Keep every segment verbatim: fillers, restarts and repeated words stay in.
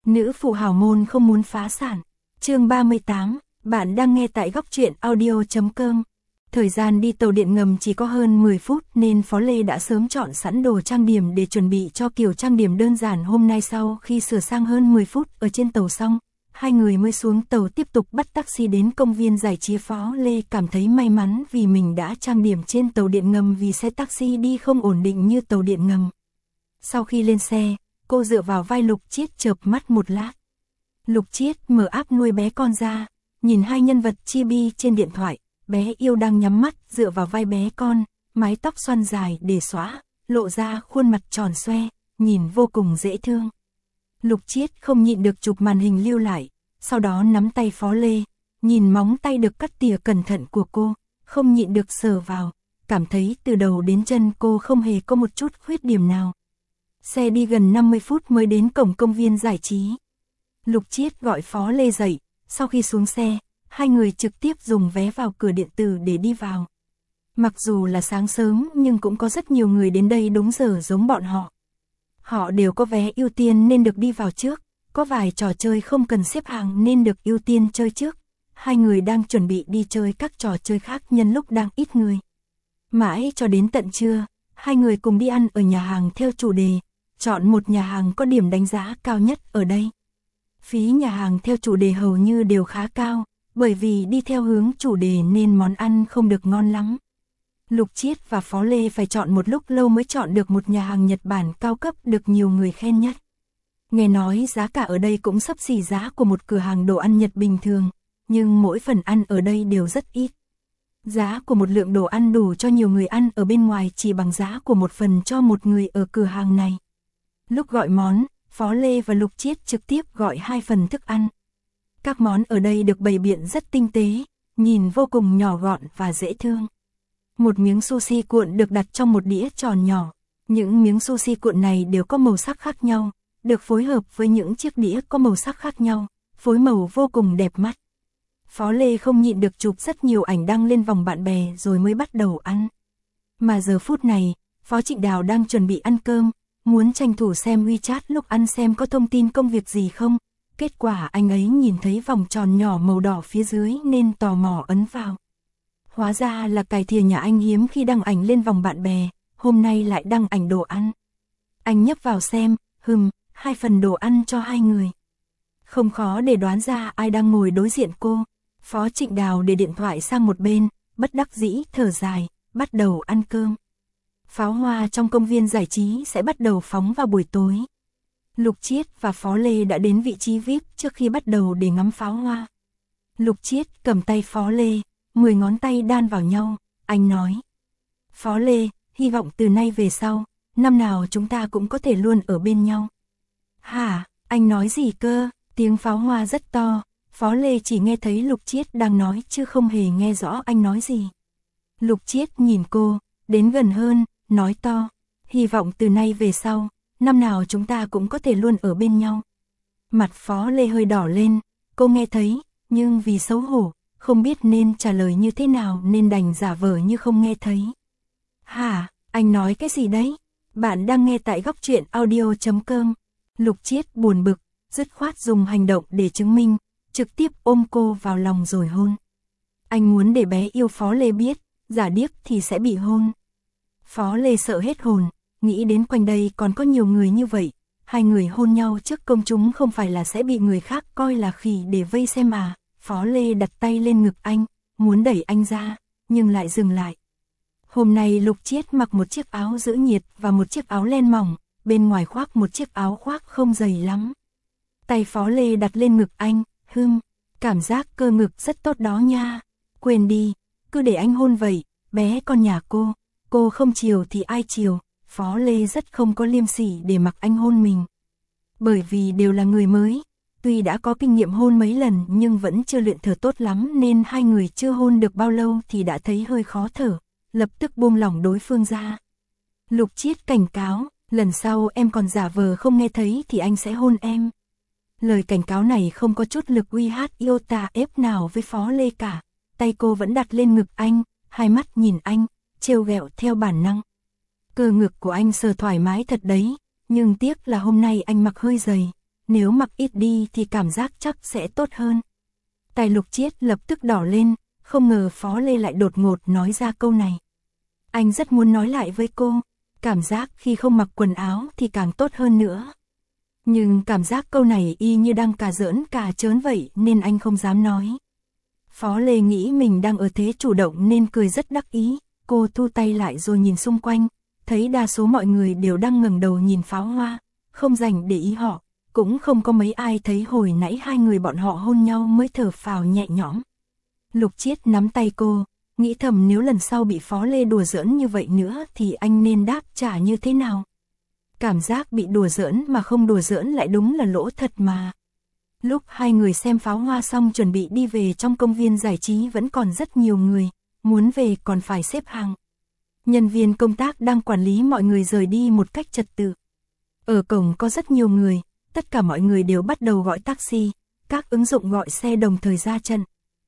Nữ phụ hào môn không muốn phá sản. Chương ba mươi tám, bạn đang nghe tại góc truyện audio chấm com. Thời gian đi tàu điện ngầm chỉ có hơn mười phút nên Phó Lê đã sớm chọn sẵn đồ trang điểm để chuẩn bị cho kiểu trang điểm đơn giản hôm nay. Sau khi sửa sang hơn mười phút ở trên tàu xong, hai người mới xuống tàu tiếp tục bắt taxi đến công viên giải trí. Phó Lê cảm thấy may mắn vì mình đã trang điểm trên tàu điện ngầm vì xe taxi đi không ổn định như tàu điện ngầm. Sau khi lên xe, cô dựa vào vai Lục Chiết chợp mắt một lát. Lục Chiết mở app nuôi bé con ra, nhìn hai nhân vật chibi trên điện thoại. Bé yêu đang nhắm mắt dựa vào vai bé con, mái tóc xoăn dài để xõa, lộ ra khuôn mặt tròn xoe, nhìn vô cùng dễ thương. Lục Chiết không nhịn được chụp màn hình lưu lại, sau đó nắm tay Phó Lê, nhìn móng tay được cắt tỉa cẩn thận của cô, không nhịn được sờ vào, cảm thấy từ đầu đến chân cô không hề có một chút khuyết điểm nào. Xe đi gần năm mươi phút mới đến cổng công viên giải trí. Lục Chiết gọi Phó Lê dậy, sau khi xuống xe, hai người trực tiếp dùng vé vào cửa điện tử để đi vào. Mặc dù là sáng sớm nhưng cũng có rất nhiều người đến đây đúng giờ giống bọn họ. Họ đều có vé ưu tiên nên được đi vào trước, có vài trò chơi không cần xếp hàng nên được ưu tiên chơi trước. Hai người đang chuẩn bị đi chơi các trò chơi khác nhân lúc đang ít người. Mãi cho đến tận trưa, hai người cùng đi ăn ở nhà hàng theo chủ đề, chọn một nhà hàng có điểm đánh giá cao nhất ở đây. Phí nhà hàng theo chủ đề hầu như đều khá cao, bởi vì đi theo hướng chủ đề nên món ăn không được ngon lắm. Lục Chiết và Phó Lê phải chọn một lúc lâu mới chọn được một nhà hàng Nhật Bản cao cấp được nhiều người khen nhất. Nghe nói giá cả ở đây cũng xấp xỉ giá của một cửa hàng đồ ăn Nhật bình thường, nhưng mỗi phần ăn ở đây đều rất ít. Giá của một lượng đồ ăn đủ cho nhiều người ăn ở bên ngoài chỉ bằng giá của một phần cho một người ở cửa hàng này. Lúc gọi món, Phó Lê và Lục Chiết trực tiếp gọi hai phần thức ăn. Các món ở đây được bày biện rất tinh tế, nhìn vô cùng nhỏ gọn và dễ thương. Một miếng sushi cuộn được đặt trong một đĩa tròn nhỏ. Những miếng sushi cuộn này đều có màu sắc khác nhau, được phối hợp với những chiếc đĩa có màu sắc khác nhau, phối màu vô cùng đẹp mắt. Phó Lê không nhịn được chụp rất nhiều ảnh đăng lên vòng bạn bè rồi mới bắt đầu ăn. Mà giờ phút này, Phó Trịnh Đào đang chuẩn bị ăn cơm, muốn tranh thủ xem WeChat lúc ăn xem có thông tin công việc gì không. Kết quả anh ấy nhìn thấy vòng tròn nhỏ màu đỏ phía dưới nên tò mò ấn vào. Hóa ra là cài thìa nhà anh hiếm khi đăng ảnh lên vòng bạn bè, hôm nay lại đăng ảnh đồ ăn. Anh nhấp vào xem, hừm, hai phần đồ ăn cho hai người. Không khó để đoán ra ai đang ngồi đối diện cô. Phó Trịnh Đào để điện thoại sang một bên, bất đắc dĩ thở dài, bắt đầu ăn cơm. Pháo hoa trong công viên giải trí sẽ bắt đầu phóng vào buổi tối. Lục Chiết và Phó Lê đã đến vị trí vi ai pi trước khi bắt đầu để ngắm pháo hoa. Lục Chiết cầm tay Phó Lê, mười ngón tay đan vào nhau, anh nói. Phó Lê, hy vọng từ nay về sau, năm nào chúng ta cũng có thể luôn ở bên nhau. Hả, anh nói gì cơ? Tiếng pháo hoa rất to, Phó Lê chỉ nghe thấy Lục Chiết đang nói chứ không hề nghe rõ anh nói gì. Lục Chiết nhìn cô, đến gần hơn, nói to, hy vọng từ nay về sau, năm nào chúng ta cũng có thể luôn ở bên nhau. Mặt Phó Lê hơi đỏ lên, cô nghe thấy, nhưng vì xấu hổ, không biết nên trả lời như thế nào nên đành giả vờ như không nghe thấy. Hả, anh nói cái gì đấy? Bạn đang nghe tại góc truyện audio chấm com. Lục Chiết buồn bực, dứt khoát dùng hành động để chứng minh, trực tiếp ôm cô vào lòng rồi hôn. Anh muốn để bé yêu Phó Lê biết, giả điếc thì sẽ bị hôn. Phó Lê sợ hết hồn, nghĩ đến quanh đây còn có nhiều người như vậy, hai người hôn nhau trước công chúng không phải là sẽ bị người khác coi là khỉ để vây xem à. Phó Lê đặt tay lên ngực anh, muốn đẩy anh ra, nhưng lại dừng lại. Hôm nay Lục Chiết mặc một chiếc áo giữ nhiệt và một chiếc áo len mỏng, bên ngoài khoác một chiếc áo khoác không dày lắm. Tay Phó Lê đặt lên ngực anh, hừm, cảm giác cơ ngực rất tốt đó nha. Quên đi, cứ để anh hôn vậy, bé con nhà cô, cô không chiều thì ai chiều. Phó Lê rất không có liêm sỉ để mặc anh hôn mình. Bởi vì đều là người mới, tuy đã có kinh nghiệm hôn mấy lần nhưng vẫn chưa luyện thở tốt lắm nên hai người chưa hôn được bao lâu thì đã thấy hơi khó thở, lập tức buông lỏng đối phương ra. Lục Chiết cảnh cáo, lần sau em còn giả vờ không nghe thấy thì anh sẽ hôn em. Lời cảnh cáo này không có chút lực uy hát iota ép nào với Phó Lê cả, tay cô vẫn đặt lên ngực anh, hai mắt nhìn anh, trêu ghẹo theo bản năng. Cơ ngực của anh sờ thoải mái thật đấy, nhưng tiếc là hôm nay anh mặc hơi dày, nếu mặc ít đi thì cảm giác chắc sẽ tốt hơn. Tai Lục Chiết lập tức đỏ lên, không ngờ Phó Lê lại đột ngột nói ra câu này. Anh rất muốn nói lại với cô, cảm giác khi không mặc quần áo thì càng tốt hơn nữa. Nhưng cảm giác câu này y như đang cà giỡn cà trớn vậy nên anh không dám nói. Phó Lê nghĩ mình đang ở thế chủ động nên cười rất đắc ý, cô thu tay lại rồi nhìn xung quanh, thấy đa số mọi người đều đang ngẩng đầu nhìn pháo hoa, không dành để ý họ, cũng không có mấy ai thấy hồi nãy hai người bọn họ hôn nhau mới thở phào nhẹ nhõm. Lục Chiết nắm tay cô, nghĩ thầm nếu lần sau bị Phó Lê đùa giỡn như vậy nữa thì anh nên đáp trả như thế nào. Cảm giác bị đùa giỡn mà không đùa giỡn lại đúng là lỗ thật mà. Lúc hai người xem pháo hoa xong chuẩn bị đi về trong công viên giải trí vẫn còn rất nhiều người, muốn về còn phải xếp hàng. Nhân viên công tác đang quản lý mọi người rời đi một cách trật tự. Ở cổng có rất nhiều người, tất cả mọi người đều bắt đầu gọi taxi, các ứng dụng gọi xe đồng thời ra trận.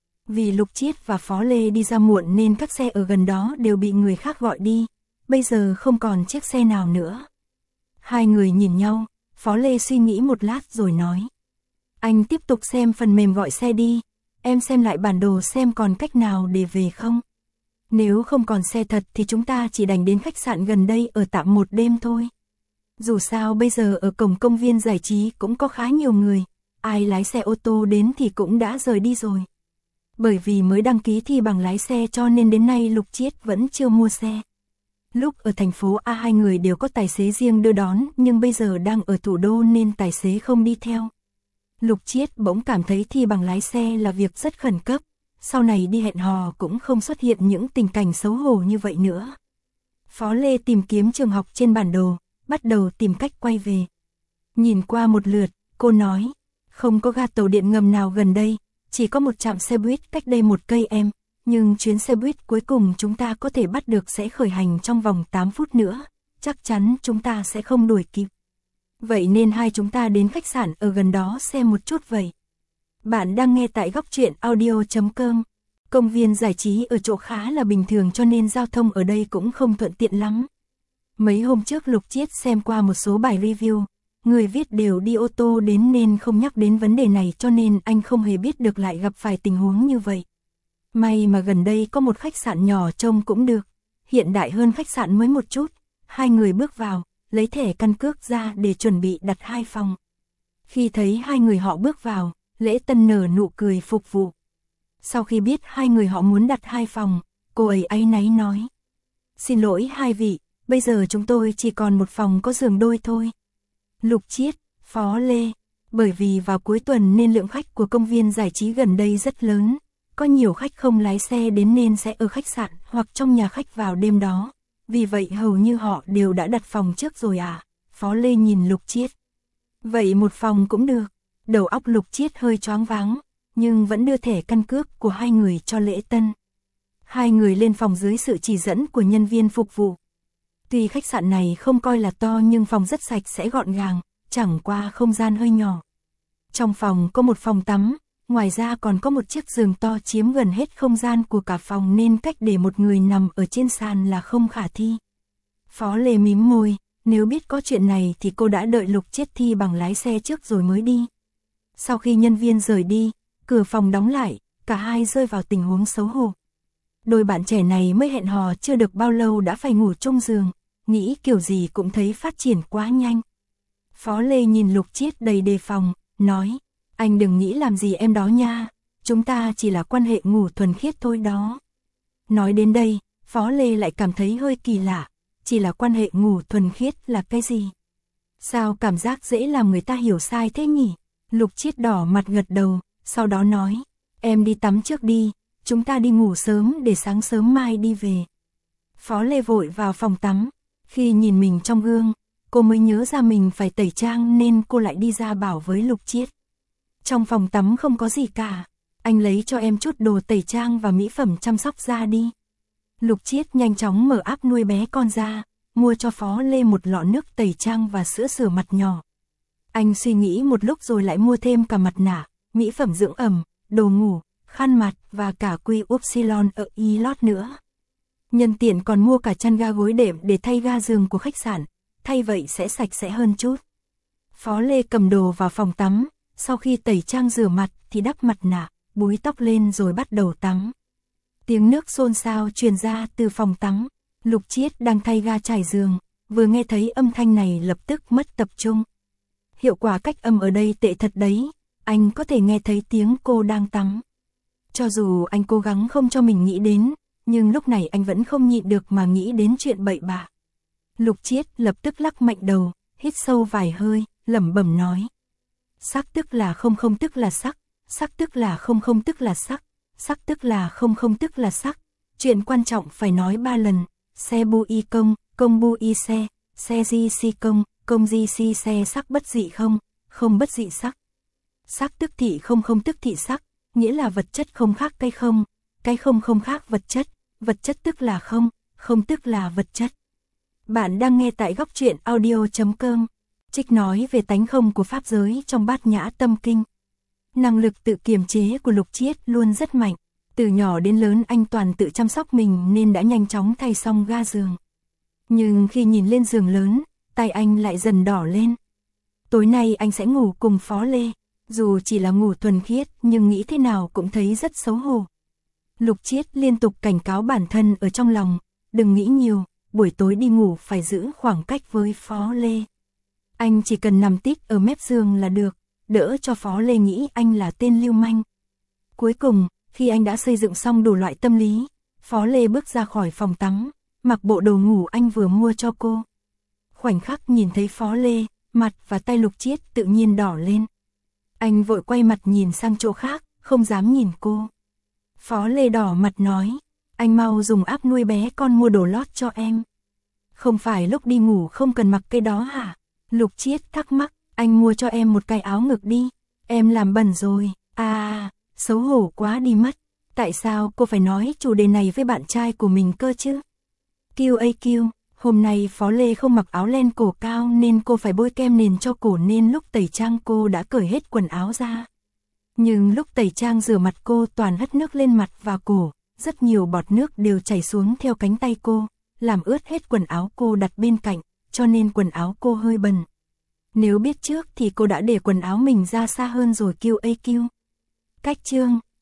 Vì Lục Chiết và Phó Lê đi ra muộn nên các xe ở gần đó đều bị người khác gọi đi, bây giờ không còn chiếc xe nào nữa. Hai người nhìn nhau, Phó Lê suy nghĩ một lát rồi nói. Anh tiếp tục xem phần mềm gọi xe đi, em xem lại bản đồ xem còn cách nào để về không. Nếu không còn xe thật thì chúng ta chỉ đành đến khách sạn gần đây ở tạm một đêm thôi. Dù sao bây giờ ở cổng công viên giải trí cũng có khá nhiều người, ai lái xe ô tô đến thì cũng đã rời đi rồi. Bởi vì mới đăng ký thi bằng lái xe cho nên đến nay Lục Chiết vẫn chưa mua xe. Lúc ở thành phố A hai người đều có tài xế riêng đưa đón nhưng bây giờ đang ở thủ đô nên tài xế không đi theo. Lục Chiết bỗng cảm thấy thi bằng lái xe là việc rất khẩn cấp, sau này đi hẹn hò cũng không xuất hiện những tình cảnh xấu hổ như vậy nữa. Phó Lê tìm kiếm trường học trên bản đồ, bắt đầu tìm cách quay về. Nhìn qua một lượt, cô nói, không có ga tàu điện ngầm nào gần đây, chỉ có một trạm xe buýt cách đây một cây em, nhưng chuyến xe buýt cuối cùng chúng ta có thể bắt được sẽ khởi hành trong vòng tám phút nữa, chắc chắn chúng ta sẽ không đuổi kịp. Vậy nên hai chúng ta đến khách sạn ở gần đó xem một chút vậy. Bạn đang nghe tại góc truyện audio chấm com. Công viên giải trí ở chỗ khá là bình thường cho nên giao thông ở đây cũng không thuận tiện lắm. Mấy hôm trước Lục Chiết xem qua một số bài review, người viết đều đi ô tô đến nên không nhắc đến vấn đề này cho nên anh không hề biết được lại gặp phải tình huống như vậy. May mà gần đây có một khách sạn nhỏ trông cũng được, hiện đại hơn khách sạn mới một chút. Hai người bước vào, lấy thẻ căn cước ra để chuẩn bị đặt hai phòng. Khi thấy hai người họ bước vào, Lễ Tân nở nụ cười phục vụ. Sau khi biết hai người họ muốn đặt hai phòng, cô ấy áy náy nói. Xin lỗi hai vị, bây giờ chúng tôi chỉ còn một phòng có giường đôi thôi. Lục Chiết, Phó Lê, bởi vì vào cuối tuần nên lượng khách của công viên giải trí gần đây rất lớn. Có nhiều khách không lái xe đến nên sẽ ở khách sạn hoặc trong nhà khách vào đêm đó. Vì vậy hầu như họ đều đã đặt phòng trước rồi à? Phó Lê nhìn Lục Chiết. Vậy một phòng cũng được. Đầu óc Lục Chiết hơi choáng váng, nhưng vẫn đưa thẻ căn cước của hai người cho Lễ Tân. Hai người lên phòng dưới sự chỉ dẫn của nhân viên phục vụ. Tuy khách sạn này không coi là to nhưng phòng rất sạch sẽ gọn gàng, chẳng qua không gian hơi nhỏ. Trong phòng có một phòng tắm, ngoài ra còn có một chiếc giường to chiếm gần hết không gian của cả phòng nên cách để một người nằm ở trên sàn là không khả thi. Phó Lê mím môi, nếu biết có chuyện này thì cô đã đợi Lục Chiết thi bằng lái xe trước rồi mới đi. Sau khi nhân viên rời đi, cửa phòng đóng lại, cả hai rơi vào tình huống xấu hổ. Đôi bạn trẻ này mới hẹn hò chưa được bao lâu đã phải ngủ chung giường, nghĩ kiểu gì cũng thấy phát triển quá nhanh. Phó Lê nhìn Lục Chiết đầy đề phòng, nói, anh đừng nghĩ làm gì em đó nha, chúng ta chỉ là quan hệ ngủ thuần khiết thôi đó. Nói đến đây, Phó Lê lại cảm thấy hơi kỳ lạ, chỉ là quan hệ ngủ thuần khiết là cái gì? Sao cảm giác dễ làm người ta hiểu sai thế nhỉ? Lục Chiết đỏ mặt gật đầu, sau đó nói, em đi tắm trước đi, chúng ta đi ngủ sớm để sáng sớm mai đi về. Phó Lê vội vào phòng tắm, khi nhìn mình trong gương, cô mới nhớ ra mình phải tẩy trang nên cô lại đi ra bảo với Lục Chiết. Trong phòng tắm không có gì cả, anh lấy cho em chút đồ tẩy trang và mỹ phẩm chăm sóc da đi. Lục Chiết nhanh chóng mở app nuôi bé con ra, mua cho Phó Lê một lọ nước tẩy trang và sữa rửa mặt nhỏ. Anh suy nghĩ một lúc rồi lại mua thêm cả mặt nạ, mỹ phẩm dưỡng ẩm, đồ ngủ, khăn mặt và cả quy upsilon ở Elot nữa. Nhân tiện còn mua cả chăn ga gối đệm để thay ga giường của khách sạn, thay vậy sẽ sạch sẽ hơn chút. Phó Lê cầm đồ vào phòng tắm, sau khi tẩy trang rửa mặt thì đắp mặt nạ, búi tóc lên rồi bắt đầu tắm. Tiếng nước xôn xao truyền ra từ phòng tắm, Lục Chiết đang thay ga trải giường, vừa nghe thấy âm thanh này lập tức mất tập trung. Hiệu quả cách âm ở đây tệ thật đấy, anh có thể nghe thấy tiếng cô đang tắm. Cho dù anh cố gắng không cho mình nghĩ đến, nhưng lúc này anh vẫn không nhịn được mà nghĩ đến chuyện bậy bạ. Lục Chiết lập tức lắc mạnh đầu, hít sâu vài hơi, lẩm bẩm nói. Sắc tức là không không tức là sắc, sắc tức là không không tức là sắc, sắc tức là không không tức là sắc. Chuyện quan trọng phải nói ba lần, xe bu y công, công bu y xe, xe di si công, công di si xe sắc bất dị không, không bất dị sắc. Sắc tức thị không không tức thị sắc, nghĩa là vật chất không khác cái không, cái không không khác vật chất, vật chất tức là không, không tức là vật chất. Bạn đang nghe tại góc truyện audio chấm com. Trích nói về tánh không của pháp giới trong Bát Nhã Tâm Kinh. Năng lực tự kiềm chế của Lục Chiết luôn rất mạnh. Từ nhỏ đến lớn anh toàn tự chăm sóc mình nên đã nhanh chóng thay xong ga giường. Nhưng khi nhìn lên giường lớn, tay anh lại dần đỏ lên. Tối nay anh sẽ ngủ cùng Phó Lê. Dù chỉ là ngủ thuần khiết nhưng nghĩ thế nào cũng thấy rất xấu hổ. Lục Chiết liên tục cảnh cáo bản thân ở trong lòng. Đừng nghĩ nhiều, buổi tối đi ngủ phải giữ khoảng cách với Phó Lê. Anh chỉ cần nằm tít ở mép giường là được, đỡ cho Phó Lê nghĩ anh là tên lưu manh. Cuối cùng, khi anh đã xây dựng xong đủ loại tâm lý, Phó Lê bước ra khỏi phòng tắm, mặc bộ đồ ngủ anh vừa mua cho cô. Khoảnh khắc nhìn thấy Phó Lê, mặt và tay Lục Chiết tự nhiên đỏ lên. Anh vội quay mặt nhìn sang chỗ khác, không dám nhìn cô. Phó Lê đỏ mặt nói, anh mau dùng app nuôi bé con mua đồ lót cho em. Không phải lúc đi ngủ không cần mặc cái đó hả? Lục Chiết thắc mắc, anh mua cho em một cái áo ngực đi, em làm bẩn rồi, à, xấu hổ quá đi mất. Tại sao cô phải nói chủ đề này với bạn trai của mình cơ chứ? Kiêu ây kiêu, hôm nay Phó Lê không mặc áo len cổ cao nên cô phải bôi kem nền cho cổ nên lúc tẩy trang cô đã cởi hết quần áo ra. Nhưng lúc tẩy trang rửa mặt cô toàn hất nước lên mặt và cổ, rất nhiều bọt nước đều chảy xuống theo cánh tay cô, làm ướt hết quần áo cô đặt bên cạnh, cho nên quần áo cô hơi bẩn. Nếu biết trước thì cô đã để quần áo mình ra xa hơn rồi kiêu ây kiêu. Cách chương